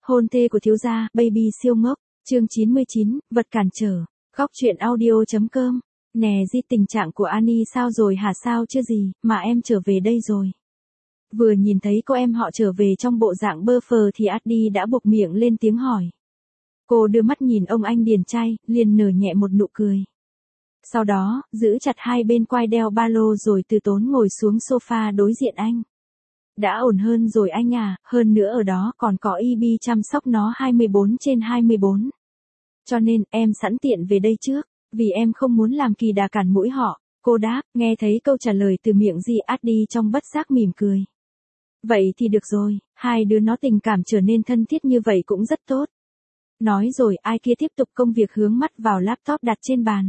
Hôn thê của thiếu gia, baby siêu ngốc, chương 99, vật cản trở, góc truyện audio.com. Nè Di, tình trạng của Annie sao rồi hả? Sao chưa gì, mà em trở về đây rồi. Vừa nhìn thấy cô em họ trở về trong bộ dạng bơ phờ thì Addy đã buộc miệng lên tiếng hỏi. Cô đưa mắt nhìn ông anh điển trai, liền nở nhẹ một nụ cười. Sau đó, giữ chặt hai bên quai đeo ba lô rồi từ tốn ngồi xuống sofa đối diện anh. Đã ổn hơn rồi anh à, hơn nữa ở đó còn có Ibi chăm sóc nó 24/24. Cho nên, em sẵn tiện về đây trước, vì em không muốn làm kỳ đà cản mũi họ, cô đáp. Nghe thấy câu trả lời từ miệng Di, Addy trong bất giác mỉm cười. Vậy thì được rồi, hai đứa nó tình cảm trở nên thân thiết như vậy cũng rất tốt. Nói rồi ai kia tiếp tục công việc hướng mắt vào laptop đặt trên bàn.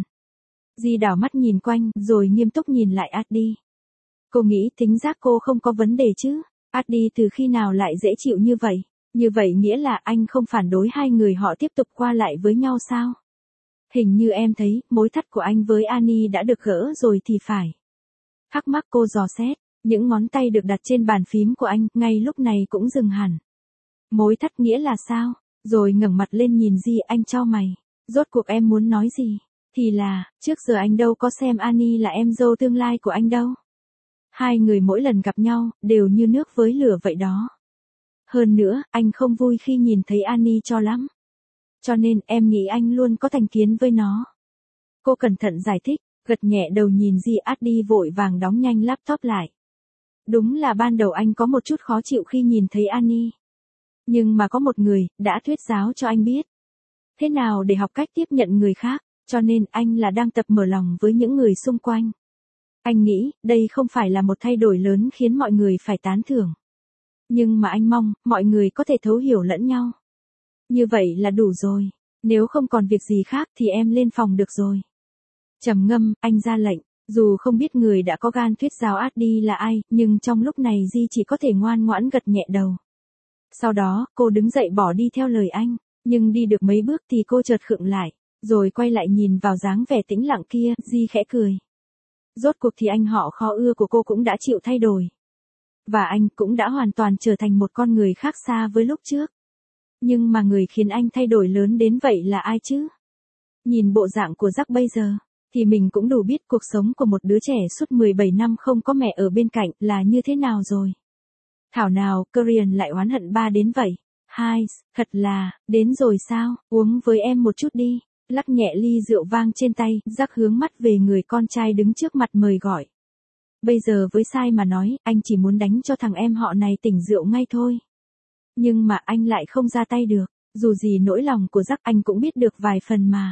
Di đảo mắt nhìn quanh, rồi nghiêm túc nhìn lại Addy. Cô nghĩ thính giác cô không có vấn đề chứ? Addy từ khi nào lại dễ chịu như vậy? Như vậy nghĩa là anh không phản đối hai người họ tiếp tục qua lại với nhau sao? Hình như em thấy, mối thắt của anh với Annie đã được gỡ rồi thì phải. Thắc mắc cô dò xét, những ngón tay được đặt trên bàn phím của anh, ngay lúc này cũng dừng hẳn. Mối thắt nghĩa là sao? Rồi ngẩng mặt lên nhìn Di, anh chau mày. Rốt cuộc em muốn nói gì? Thì là, trước giờ anh đâu có xem Annie là em dâu tương lai của anh đâu. Hai người mỗi lần gặp nhau, đều như nước với lửa vậy đó. Hơn nữa, anh không vui khi nhìn thấy Annie cho lắm. Cho nên, em nghĩ anh luôn có thành kiến với nó. Cô cẩn thận giải thích, gật nhẹ đầu nhìn Di. Addy vội vàng đóng nhanh laptop lại. Đúng là ban đầu anh có một chút khó chịu khi nhìn thấy Annie. Nhưng mà có một người, đã thuyết giáo cho anh biết. Thế nào để học cách tiếp nhận người khác, cho nên anh là đang tập mở lòng với những người xung quanh. Anh nghĩ, đây không phải là một thay đổi lớn khiến mọi người phải tán thưởng. Nhưng mà anh mong, mọi người có thể thấu hiểu lẫn nhau. Như vậy là đủ rồi, nếu không còn việc gì khác thì em lên phòng được rồi. Trầm ngâm, anh ra lệnh, dù không biết người đã có gan thuyết giáo Addy là ai, nhưng trong lúc này Di chỉ có thể ngoan ngoãn gật nhẹ đầu. Sau đó, cô đứng dậy bỏ đi theo lời anh, nhưng đi được mấy bước thì cô chợt khựng lại, rồi quay lại nhìn vào dáng vẻ tĩnh lặng kia, Di khẽ cười. Rốt cuộc thì anh họ khó ưa của cô cũng đã chịu thay đổi. Và anh cũng đã hoàn toàn trở thành một con người khác xa với lúc trước. Nhưng mà người khiến anh thay đổi lớn đến vậy là ai chứ? Nhìn bộ dạng của Jack bây giờ, thì mình cũng đủ biết cuộc sống của một đứa trẻ suốt 17 năm không có mẹ ở bên cạnh là như thế nào rồi. Thảo nào, Korean lại oán hận ba đến vậy. Hai, thật là, đến rồi sao, uống với em một chút đi. Lắc nhẹ ly rượu vang trên tay, Jack hướng mắt về người con trai đứng trước mặt mời gọi. Bây giờ với Sai mà nói, anh chỉ muốn đánh cho thằng em họ này tỉnh rượu ngay thôi. Nhưng mà anh lại không ra tay được, dù gì nỗi lòng của Jack anh cũng biết được vài phần mà.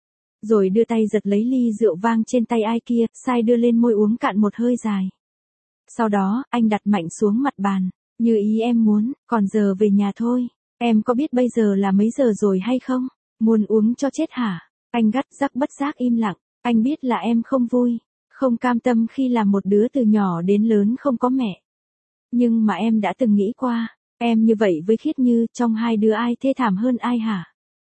Rồi đưa tay giật lấy ly rượu vang trên tay ai kia, Sai đưa lên môi uống cạn một hơi dài. Sau đó, anh đặt mạnh xuống mặt bàn, như ý em muốn, còn giờ về nhà thôi. Em có biết bây giờ là mấy giờ rồi hay không? Muốn uống cho chết hả? Anh gắt. Jack bất giác im lặng, anh biết là em không vui, không cam tâm khi làm một đứa từ nhỏ đến lớn không có mẹ. Nhưng mà em đã từng nghĩ qua, em như vậy với Khiết Như, trong hai đứa ai thê thảm hơn ai hả?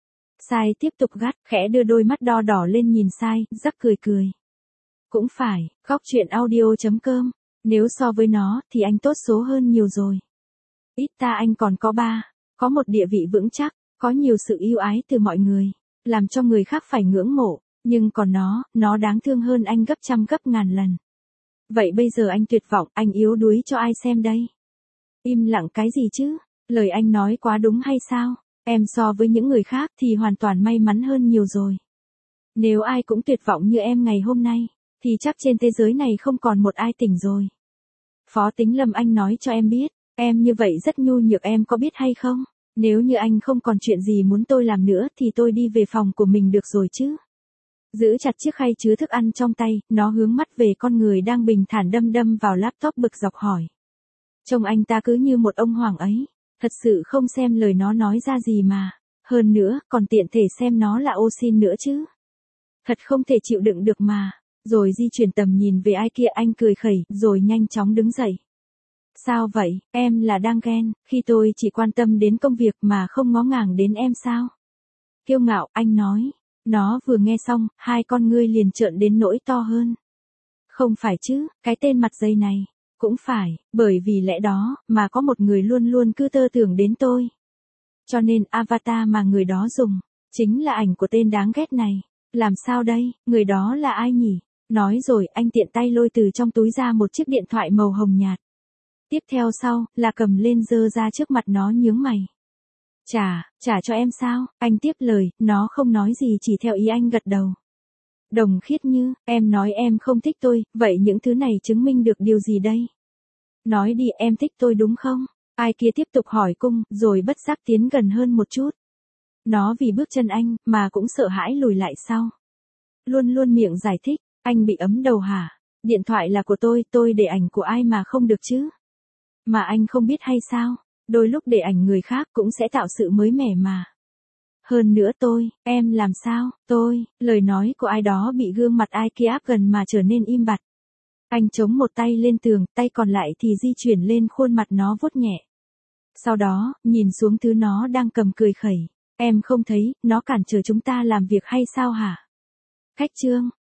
Sai tiếp tục gắt, khẽ đưa đôi mắt đo đỏ lên nhìn Sai, Jack cười cười. Cũng phải, góc truyện audio.com, nếu so với nó thì anh tốt số hơn nhiều rồi. Ít ta anh còn có ba, có một địa vị vững chắc, có nhiều sự yêu ái từ mọi người, làm cho người khác phải ngưỡng mộ, nhưng còn nó đáng thương hơn anh gấp trăm gấp ngàn lần. Vậy bây giờ anh tuyệt vọng, anh yếu đuối cho ai xem đây? Im lặng cái gì chứ? Lời anh nói quá đúng hay sao? Em so với những người khác thì hoàn toàn may mắn hơn nhiều rồi. Nếu ai cũng tuyệt vọng như em ngày hôm nay, thì chắc trên thế giới này không còn một ai tỉnh rồi. Phó Tính Lâm, anh nói cho em biết, em như vậy rất nhu nhược, em có biết hay không? Nếu như anh không còn chuyện gì muốn tôi làm nữa thì tôi đi về phòng của mình được rồi chứ. Giữ chặt chiếc khay chứa thức ăn trong tay, nó hướng mắt về con người đang bình thản đâm vào laptop bực dọc hỏi. Trông anh ta cứ như một ông hoàng ấy, thật sự không xem lời nó nói ra gì mà. Hơn nữa, còn tiện thể xem nó là ô xin nữa chứ. Thật không thể chịu đựng được mà. Rồi di chuyển tầm nhìn về ai kia, anh cười khẩy, rồi nhanh chóng đứng dậy. Sao vậy, em là đang ghen, khi tôi chỉ quan tâm đến công việc mà không ngó ngàng đến em sao? Kiêu ngạo, anh nói. Nó vừa nghe xong, hai con ngươi liền trợn đến nỗi to hơn. Không phải chứ, cái tên mặt dây này. Cũng phải, bởi vì lẽ đó, mà có một người luôn luôn cứ tơ tưởng đến tôi. Cho nên avatar mà người đó dùng, chính là ảnh của tên đáng ghét này. Làm sao đây, người đó là ai nhỉ? Nói rồi anh tiện tay lôi từ trong túi ra một chiếc điện thoại màu hồng nhạt. Tiếp theo sau, là cầm lên giơ ra trước mặt nó nhướng mày. Trả cho em sao? Anh tiếp lời, nó không nói gì chỉ theo ý anh gật đầu. Đồng Khiết Như, em nói em không thích tôi, vậy những thứ này chứng minh được điều gì đây? Nói đi, em thích tôi đúng không? Ai kia tiếp tục hỏi cung, rồi bất giác tiến gần hơn một chút. Nó vì bước chân anh, mà cũng sợ hãi lùi lại sau. Luôn luôn miệng giải thích, anh bị ấm đầu hả? Điện thoại là của tôi để ảnh của ai mà không được chứ? Mà anh không biết hay sao? Đôi lúc để ảnh người khác cũng sẽ tạo sự mới mẻ mà. Hơn nữa em làm sao? Lời nói của ai đó bị gương mặt ai kia áp gần mà trở nên im bặt. Anh chống một tay lên tường, tay còn lại thì di chuyển lên khuôn mặt nó vuốt nhẹ. Sau đó, nhìn xuống thứ nó đang cầm cười khẩy. Em không thấy, nó cản trở chúng ta làm việc hay sao hả? Khách Trương,